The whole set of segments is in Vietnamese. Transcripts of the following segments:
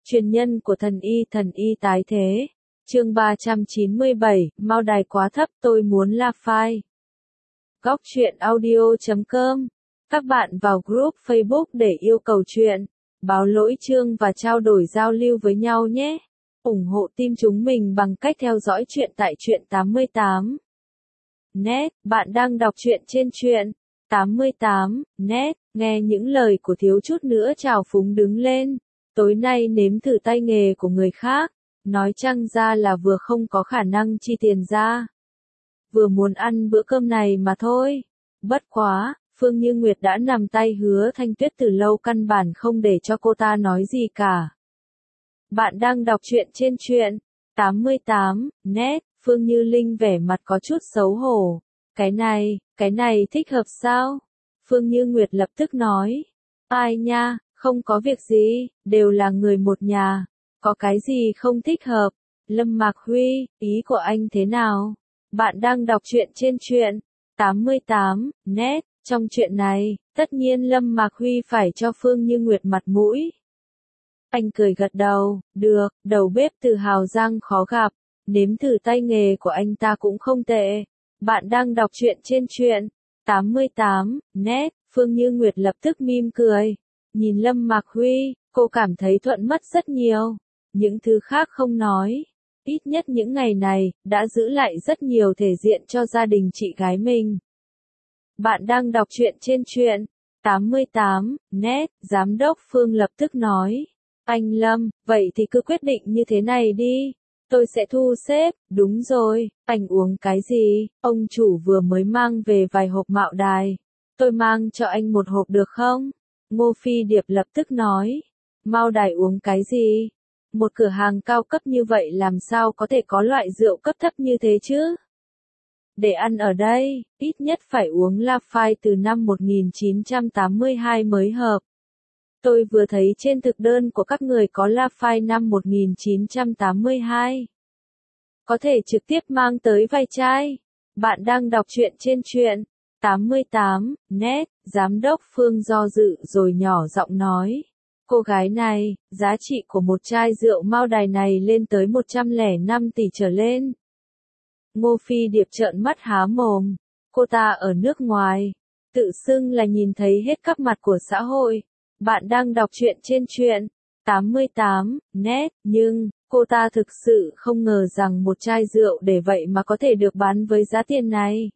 Truyền nhân của thần y tái thế. Chương 397, Mao đài quá thấp, tôi muốn La Phai. Góc truyện audio.com. Các bạn vào group Facebook để yêu cầu truyện, báo lỗi chương và trao đổi giao lưu với nhau nhé. Ủng hộ team chúng mình bằng cách theo dõi truyện tại truyện 88. Net, bạn đang đọc truyện trên truyện 88. Net, nghe những lời của thiếu chút nữa trào phúng đứng lên. Tối nay nếm thử tay nghề của người khác, nói chăng ra là vừa không có khả năng chi tiền ra, vừa muốn ăn bữa cơm này mà thôi. Bất quá, Phương Như Nguyệt đã nằm tay Hứa Thanh Tuyết từ lâu, căn bản không để cho cô ta nói gì cả. Bạn đang đọc truyện trên truyện 88. Net, Phương Như Linh vẻ mặt có chút xấu hổ. Cái này thích hợp sao? Phương Như Nguyệt lập tức nói. Ai nha, không có việc gì, đều là người một nhà, có cái gì không thích hợp. Lâm Mạc Huy, ý của anh thế nào? Bạn đang đọc truyện trên truyện 88. Net, trong chuyện này, tất nhiên Lâm Mạc Huy phải cho Phương Như Nguyệt mặt mũi. Anh cười gật đầu, được, đầu bếp từ Hào Giang khó gặp, nếm thử tay nghề của anh ta cũng không tệ. Bạn đang đọc truyện trên truyện 88. Net, Phương Như Nguyệt lập tức mỉm cười. Nhìn Lâm Mạc Huy, cô cảm thấy thuận mất rất nhiều. Những thứ khác không nói, ít nhất những ngày này, đã giữ lại rất nhiều thể diện cho gia đình chị gái mình. Bạn đang đọc truyện trên truyện 88. Net, Giám đốc Phương lập tức nói. Anh Lâm, vậy thì cứ quyết định như thế này đi. Tôi sẽ thu xếp. Đúng rồi, anh uống cái gì? Ông chủ vừa mới mang về vài hộp Mạo đài. Tôi mang cho anh một hộp được không? Ngô Phi Điệp lập tức nói. Mao đài uống cái gì? Một cửa hàng cao cấp như vậy làm sao có thể có loại rượu cấp thấp như thế chứ? Để ăn ở đây, ít nhất phải uống La Phai từ năm 1982 mới hợp. Tôi vừa thấy trên thực đơn của các người có La Phai năm 1982. Có thể trực tiếp mang tới vài chai. Bạn đang đọc truyện trên truyện 88. Net, Giám đốc Phương do dự rồi nhỏ giọng nói. Cô gái này, giá trị của một chai rượu Mao đài này lên tới 105 tỷ trở lên. Ngô Phi Điệp trợn mắt há mồm. Cô ta ở nước ngoài, tự xưng là nhìn thấy hết các mặt của xã hội. Bạn đang đọc truyện trên truyện 88. Net, nhưng cô ta thực sự không ngờ rằng một chai rượu để vậy mà có thể được bán với giá tiền này.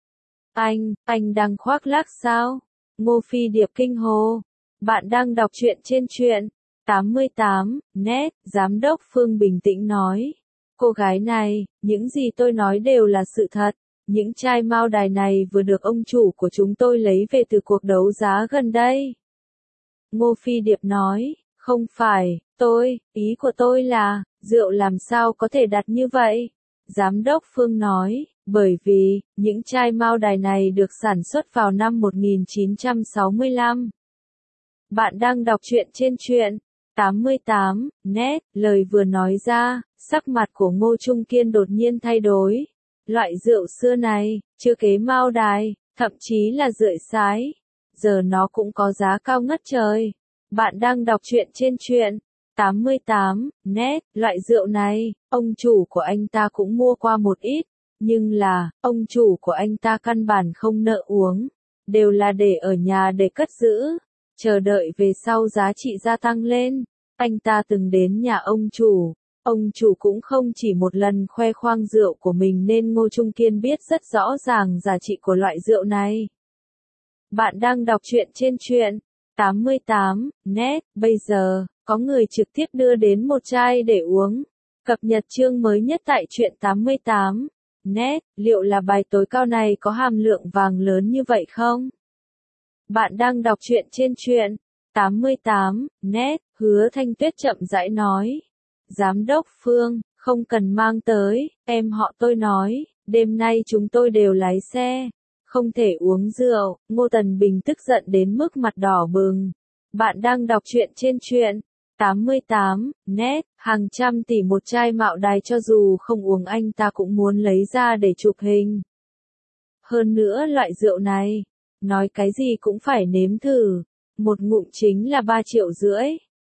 Anh đang khoác lác sao? Ngô Phi Điệp kinh hô. Bạn đang đọc truyện trên truyện 88. Net, Giám đốc Phương bình tĩnh nói. Cô gái này, những gì tôi nói đều là sự thật. Những chai Mao đài này vừa được ông chủ của chúng tôi lấy về từ cuộc đấu giá gần đây. Ngô Phi Điệp nói, không phải, ý của tôi là, rượu làm sao có thể đặt như vậy? Giám đốc Phương nói, bởi vì, những chai Mao đài này được sản xuất vào năm 1965. Bạn đang đọc truyện trên truyện 88. Net, lời vừa nói ra, sắc mặt của Ngô Trung Kiên đột nhiên thay đổi. Loại rượu xưa này, chưa kế Mao đài, thậm chí là rưỡi sái. Giờ nó cũng có giá cao ngất trời. Bạn đang đọc truyện trên truyện 88. Net, loại rượu này, ông chủ của anh ta cũng mua qua một ít. Nhưng là, ông chủ của anh ta căn bản không nợ uống. Đều là để ở nhà để cất giữ. Chờ đợi về sau giá trị gia tăng lên. Anh ta từng đến nhà ông chủ cũng không chỉ một lần khoe khoang rượu của mình nên Ngô Trung Kiên biết rất rõ ràng giá trị của loại rượu này. Bạn đang đọc truyện trên truyện 88. Net, bây giờ, có người trực tiếp đưa đến một chai để uống. Cập nhật chương mới nhất tại truyện 88. Net, liệu là bài tối cao này có hàm lượng vàng lớn như vậy không? Bạn đang đọc truyện trên truyện 88. Net, Hứa Thanh Tuyết chậm rãi nói. Giám đốc Phương, không cần mang tới, em họ tôi nói, đêm nay chúng tôi đều lái xe, không thể uống rượu. Ngô Tần Bình tức giận đến mức mặt đỏ bừng. Bạn đang đọc truyện trên truyện 88. Net, hàng trăm tỷ một chai Mạo đài cho dù không uống anh ta cũng muốn lấy ra để chụp hình. Hơn nữa loại rượu này, nói cái gì cũng phải nếm thử. Một ngụm chính là 3,5 triệu.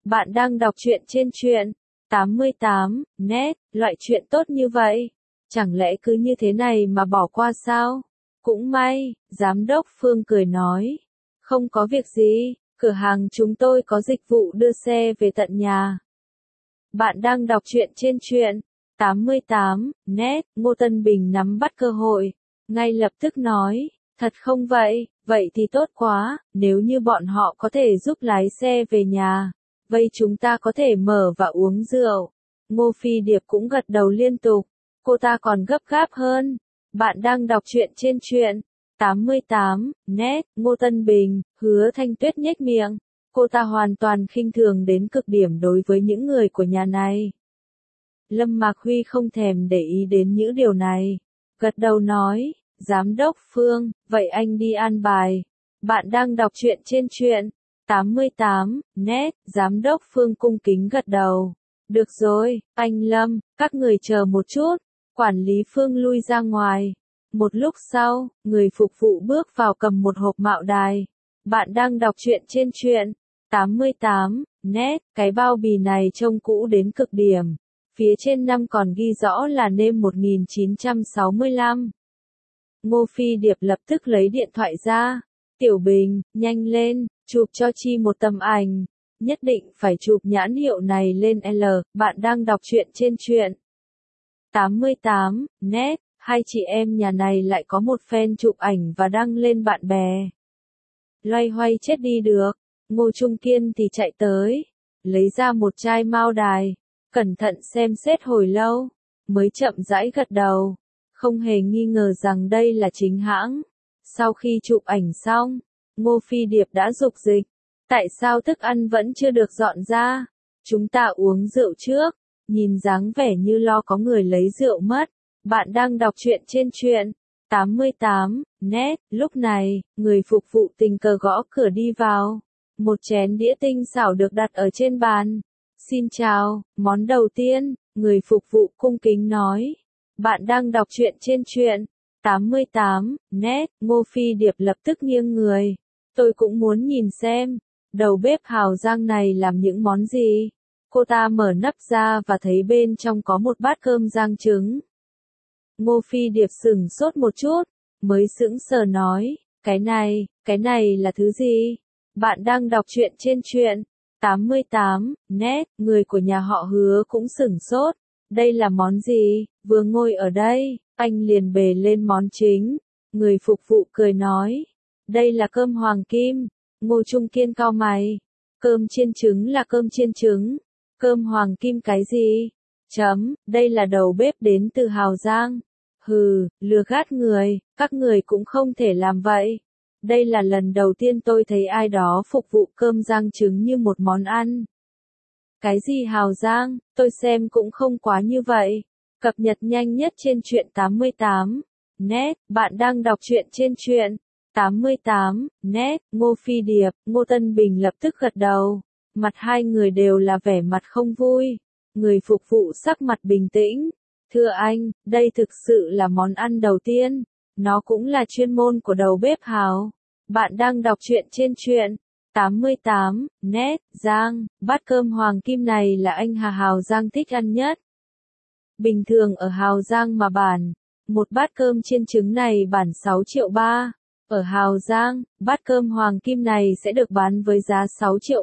Bạn đang đọc truyện trên truyện 88 net, loại chuyện tốt như vậy. Chẳng lẽ cứ như thế này mà bỏ qua sao? Cũng may, giám đốc Phương cười nói. Không có việc gì, cửa hàng chúng tôi có dịch vụ đưa xe về tận nhà. Bạn đang đọc truyện trên truyện 88 net, Ngô Tân Bình nắm bắt cơ hội, ngay lập tức nói, thật không vậy, vậy thì tốt quá, nếu như bọn họ có thể giúp lái xe về nhà, vậy chúng ta có thể mở và uống rượu. Ngô Phi Điệp cũng gật đầu liên tục, cô ta còn gấp gáp hơn. Bạn đang đọc truyện trên truyện 88 net, Ngô Tân Bình, Hứa Thanh Tuyết nhếch miệng. Cô ta hoàn toàn khinh thường đến cực điểm đối với những người của nhà này. Lâm Mạc Huy không thèm để ý đến những điều này. Gật đầu nói, Giám đốc Phương, vậy anh đi an bài. Bạn đang đọc truyện trên truyện 88 net, Giám đốc Phương cung kính gật đầu. Được rồi, anh Lâm, các người chờ một chút. Quản lý Phương lui ra ngoài. Một lúc sau, người phục vụ bước vào cầm một hộp mạo đài. Bạn đang đọc truyện trên truyện 88 net, cái bao bì này trông cũ đến cực điểm. Phía trên năm còn ghi rõ là nêm 1965. Ngô Phi Điệp lập tức lấy điện thoại ra. Tiểu Bình, nhanh lên, chụp cho Chi một tấm ảnh. Nhất định phải chụp nhãn hiệu này lên L. Bạn đang đọc truyện trên truyện 88 net. Hai chị em nhà này lại có một fan chụp ảnh và đăng lên bạn bè. Loay hoay chết đi được. Ngô Trung Kiên thì chạy tới, lấy ra một chai mao đài, cẩn thận xem xét hồi lâu, mới chậm rãi gật đầu, không hề nghi ngờ rằng đây là chính hãng. Sau khi chụp ảnh xong, Ngô Phi Điệp đã dục dịch, tại sao thức ăn vẫn chưa được dọn ra? Chúng ta uống rượu trước. Nhìn dáng vẻ như lo có người lấy rượu mất. Bạn đang đọc truyện trên truyện 88 net. Lúc này, người phục vụ tình cờ gõ cửa đi vào. Một chén đĩa tinh xảo được đặt ở trên bàn. Xin chào, món đầu tiên, người phục vụ cung kính nói. Bạn đang đọc truyện trên truyện 88 net. Ngô Phi Điệp lập tức nghiêng người. Tôi cũng muốn nhìn xem, đầu bếp Hào Giang này làm những món gì. Cô ta mở nắp ra và thấy bên trong có một bát cơm rang trứng. Ngô Phi Điệp sửng sốt một chút, mới sững sờ nói, cái này là thứ gì? Bạn đang đọc truyện trên truyện 88 net, người của nhà họ Hứa cũng sửng sốt. Đây là món gì? Vừa ngồi ở đây, anh liền bề lên món chính. Người phục vụ cười nói, đây là cơm hoàng kim. Ngô Trung Kiên cau mày, cơm chiên trứng là cơm chiên trứng. Cơm hoàng kim cái gì? Đây là đầu bếp đến từ Hào Giang. Hừ, lừa gạt người, các người cũng không thể làm vậy. Đây là lần đầu tiên tôi thấy ai đó phục vụ cơm rang trứng như một món ăn. Cái gì Hào Giang, tôi xem cũng không quá như vậy. Cập nhật nhanh nhất trên truyện 88 net. Bạn đang đọc truyện trên truyện 88 net. Ngô Phi Điệp, Ngô Tân Bình lập tức gật đầu. Mặt hai người đều là vẻ mặt không vui. Người phục vụ sắc mặt bình tĩnh. Thưa anh, đây thực sự là món ăn đầu tiên. Nó cũng là chuyên môn của đầu bếp Hào. Bạn đang đọc truyện trên truyện 88 net. Giang, bát cơm hoàng kim này là anh Hào Giang thích ăn nhất. Bình thường ở Hào Giang mà bản, một bát cơm chiên trứng này bản 6,3 triệu. Ở Hào Giang, bát cơm hoàng kim này sẽ được bán với giá 6,3 triệu.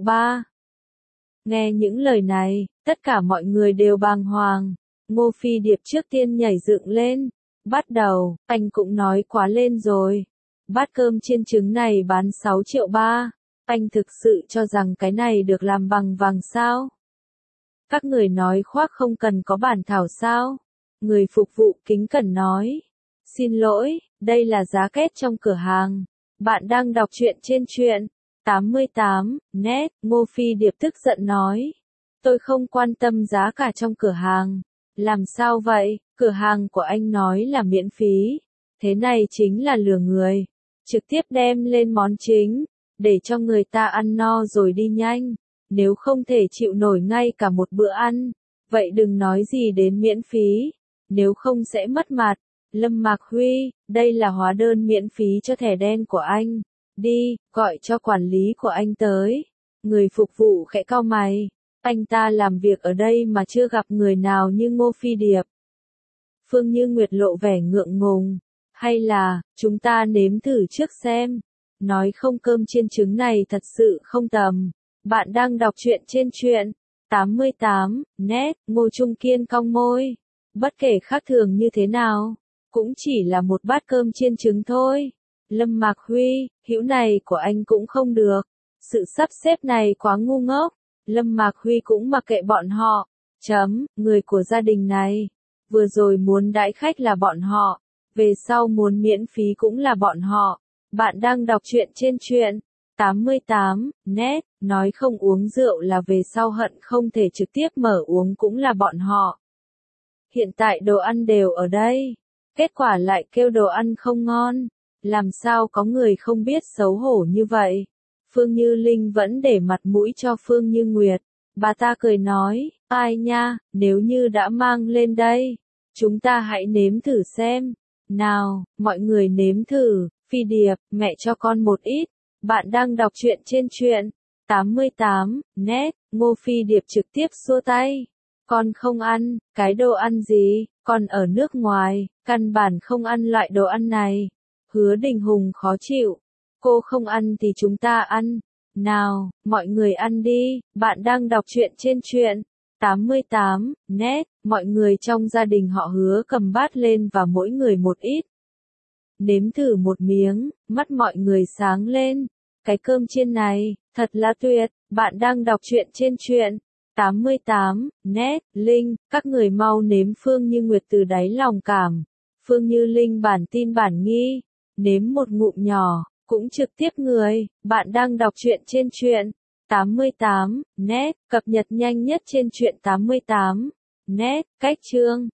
Nghe những lời này, tất cả mọi người đều bàng hoàng. Ngô Phi Điệp trước tiên nhảy dựng lên. Bắt đầu, anh cũng nói quá lên rồi. Bát cơm chiên trứng này bán 6,3 triệu. Anh thực sự cho rằng cái này được làm bằng vàng sao? Các người nói khoác không cần có bản thảo sao? Người phục vụ kính cẩn nói. Xin lỗi, đây là giá kết trong cửa hàng. Bạn đang đọc truyện trên truyện 88 net. Ngô Phi Điệp tức giận nói. Tôi không quan tâm giá cả trong cửa hàng. Làm sao vậy? Cửa hàng của anh nói là miễn phí. Thế này chính là lừa người. Trực tiếp đem lên món chính, để cho người ta ăn no rồi đi nhanh. Nếu không thể chịu nổi ngay cả một bữa ăn, vậy đừng nói gì đến miễn phí. Nếu không sẽ mất mặt. Lâm Mạc Huy, đây là hóa đơn miễn phí cho thẻ đen của anh. Đi, gọi cho quản lý của anh tới. Người phục vụ khẽ cau mày. Anh ta làm việc ở đây mà chưa gặp người nào như Ngô Phi Điệp. Phương Như Nguyệt lộ vẻ ngượng ngùng. Hay là, chúng ta nếm thử trước xem. Nói không cơm chiên trứng này thật sự không tầm. Bạn đang đọc truyện trên truyện 88, net, Ngô Trung Kiên cong môi. Bất kể khác thường như thế nào, cũng chỉ là một bát cơm chiên trứng thôi. Lâm Mạc Huy, hữu này của anh cũng không được. Sự sắp xếp này quá ngu ngốc. Lâm Mạc Huy cũng mặc kệ bọn họ. Người của gia đình này. Vừa rồi muốn đãi khách là bọn họ. Về sau muốn miễn phí cũng là bọn họ. Bạn đang đọc truyện trên truyện 88, net, nói không uống rượu là về sau hận không thể trực tiếp mở uống cũng là bọn họ. Hiện tại đồ ăn đều ở đây. Kết quả lại kêu đồ ăn không ngon. Làm sao có người không biết xấu hổ như vậy? Phương Như Linh vẫn để mặt mũi cho Phương Như Nguyệt. Bà ta cười nói, ai nha, nếu như đã mang lên đây, chúng ta hãy nếm thử xem. Nào, mọi người nếm thử. Phi Điệp, mẹ cho con một ít. Bạn đang đọc truyện trên truyện 88, net, Ngô Phi Điệp trực tiếp xua tay. Con không ăn, cái đồ ăn gì, con ở nước ngoài, căn bản không ăn loại đồ ăn này. Hứa Đình Hùng khó chịu. Cô không ăn thì chúng ta ăn. Nào, mọi người ăn đi. Bạn đang đọc truyện trên truyện 88, net, mọi người trong gia đình họ Hứa cầm bát lên và mỗi người một ít. Nếm thử một miếng, mắt mọi người sáng lên. Cái cơm chiên này, thật là tuyệt. Bạn đang đọc truyện trên truyện 88, net, Linh, các người mau nếm. Phương Như Nguyệt từ đáy lòng cảm. Phương Như Linh bản tin bản nghi. Nếm một ngụm nhỏ, cũng trực tiếp người. Bạn đang đọc truyện trên truyện 88, net, cập nhật nhanh nhất trên truyện 88, net, cách chương.